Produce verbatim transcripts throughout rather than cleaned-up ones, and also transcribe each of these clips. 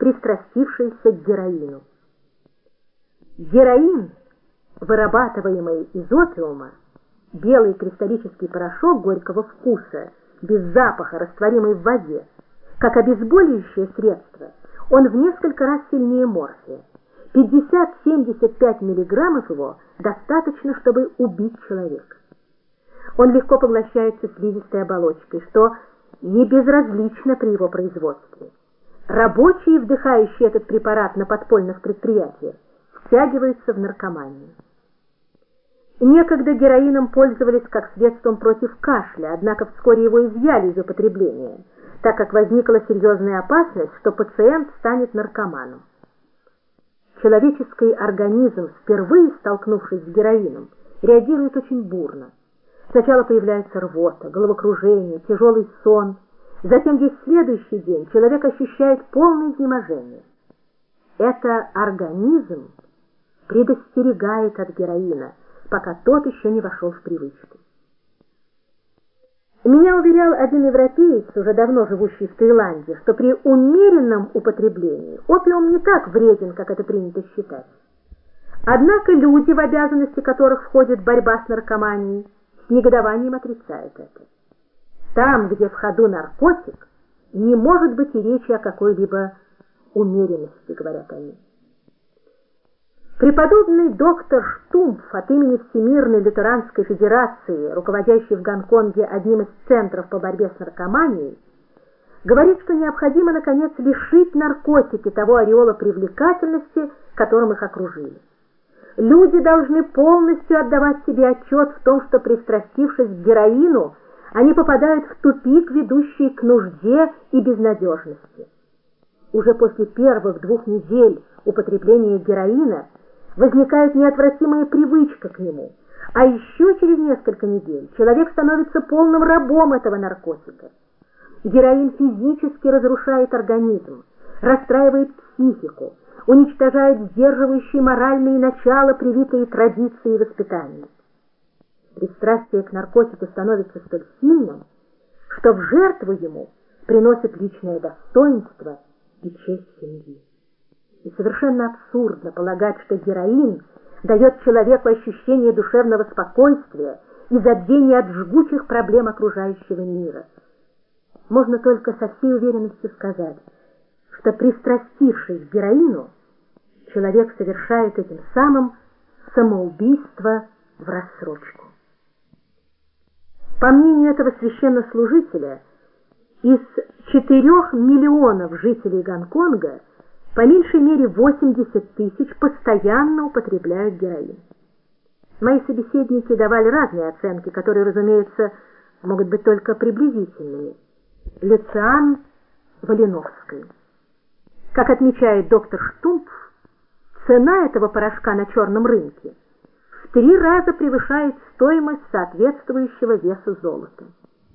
пристрастившиеся к героину. Героин, вырабатываемый из опиума, белый кристаллический порошок горького вкуса, без запаха, растворимый в воде, как обезболивающее средство, он в несколько раз сильнее морфия. пятьдесят-семьдесят пять миллиграммов его достаточно, чтобы убить человека. Он легко поглощается слизистой оболочкой, что не безразлично при его производстве. Рабочие, вдыхающие этот препарат на подпольных предприятиях, втягиваются в наркоманию. Некогда героином пользовались как средством против кашля, однако вскоре его изъяли из употребления, так как возникла серьезная опасность, что пациент станет наркоманом. Человеческий организм, впервые столкнувшись с героином, реагирует очень бурно. Сначала появляется рвота, головокружение, тяжелый сон. Затем весь следующий день человек ощущает полное изнеможение. Это организм предостерегает от героина, пока тот еще не вошел в привычку. Меня уверял один европеец, уже давно живущий в Таиланде, что при умеренном употреблении опиум не так вреден, как это принято считать. Однако люди, в обязанности которых входит борьба с наркоманией, с негодованием отрицают это. Там, где в ходу наркотик, не может быть и речи о какой-либо умеренности, говорят они. Преподобный доктор Штумф от имени Всемирной лютеранской федерации, руководящий в Гонконге одним из центров по борьбе с наркоманией, говорит, что необходимо, наконец, лишить наркотики того ореола привлекательности, которым их окружили. Люди должны полностью отдавать себе отчет в том, что, пристрастившись к героину, они попадают в тупик, ведущий к нужде и безнадежности. Уже после первых двух недель употребления героина возникает неотвратимая привычка к нему, а еще через несколько недель человек становится полным рабом этого наркотика. Героин физически разрушает организм, расстраивает психику, уничтожает сдерживающие моральные начала, привитые традицией и воспитанием. Пристрастие к наркотику становится столь сильным, что в жертву ему приносит личное достоинство и честь семьи. И совершенно абсурдно полагать, что героин дает человеку ощущение душевного спокойствия и забвения от жгучих проблем окружающего мира. Можно только со всей уверенностью сказать, что, пристрастившись к героину, человек совершает этим самым самоубийство в рассрочку. По мнению этого священнослужителя, из четырех миллионов жителей Гонконга по меньшей мере восемьдесят тысяч постоянно употребляют героин. Мои собеседники давали разные оценки, которые, разумеется, могут быть только приблизительными. Люциан Валиновский. Как отмечает доктор Штумф, цена этого порошка на черном рынке в три раза превышает стоимость соответствующего весу золота.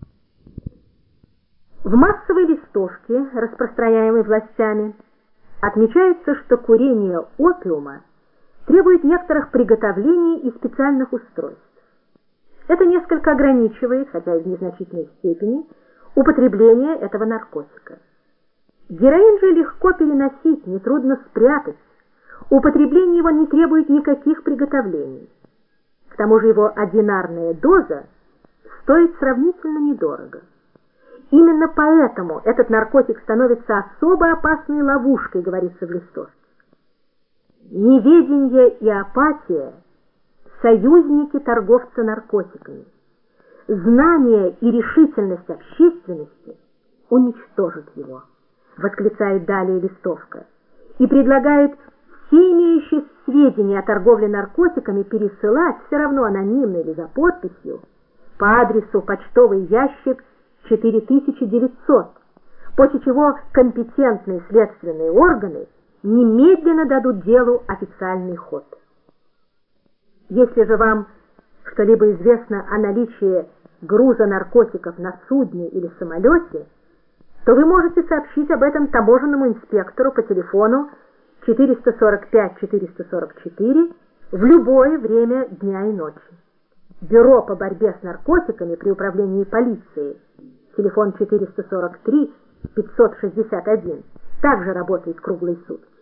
В массовой листовке, распространяемой властями, отмечается, что курение опиума требует некоторых приготовлений и специальных устройств. Это несколько ограничивает, хотя и в незначительной степени, употребление этого наркотика. Героин же легко переносить, нетрудно спрятать. Употребление его не требует никаких приготовлений. К тому же его одинарная доза стоит сравнительно недорого. Именно поэтому этот наркотик становится особо опасной ловушкой, говорится в листовке. Неведение и апатия – союзники торговца наркотиками. Знание и решительность общественности уничтожат его, восклицает далее листовка, и предлагает все имеющие сведения о торговле наркотиками пересылать, все равно анонимно или за подписью, по адресу почтовый ящик четыре тысячи девятьсот, после чего компетентные следственные органы немедленно дадут делу официальный ход. Если же вам что-либо известно о наличии груза наркотиков на судне или самолете, то вы можете сообщить об этом таможенному инспектору по телефону четыреста сорок пять четыреста сорок четыре в любое время дня и ночи. Бюро по борьбе с наркотиками при управлении полиции, телефон четыреста сорок три пятьсот шестьдесят один, также работает круглые сутки.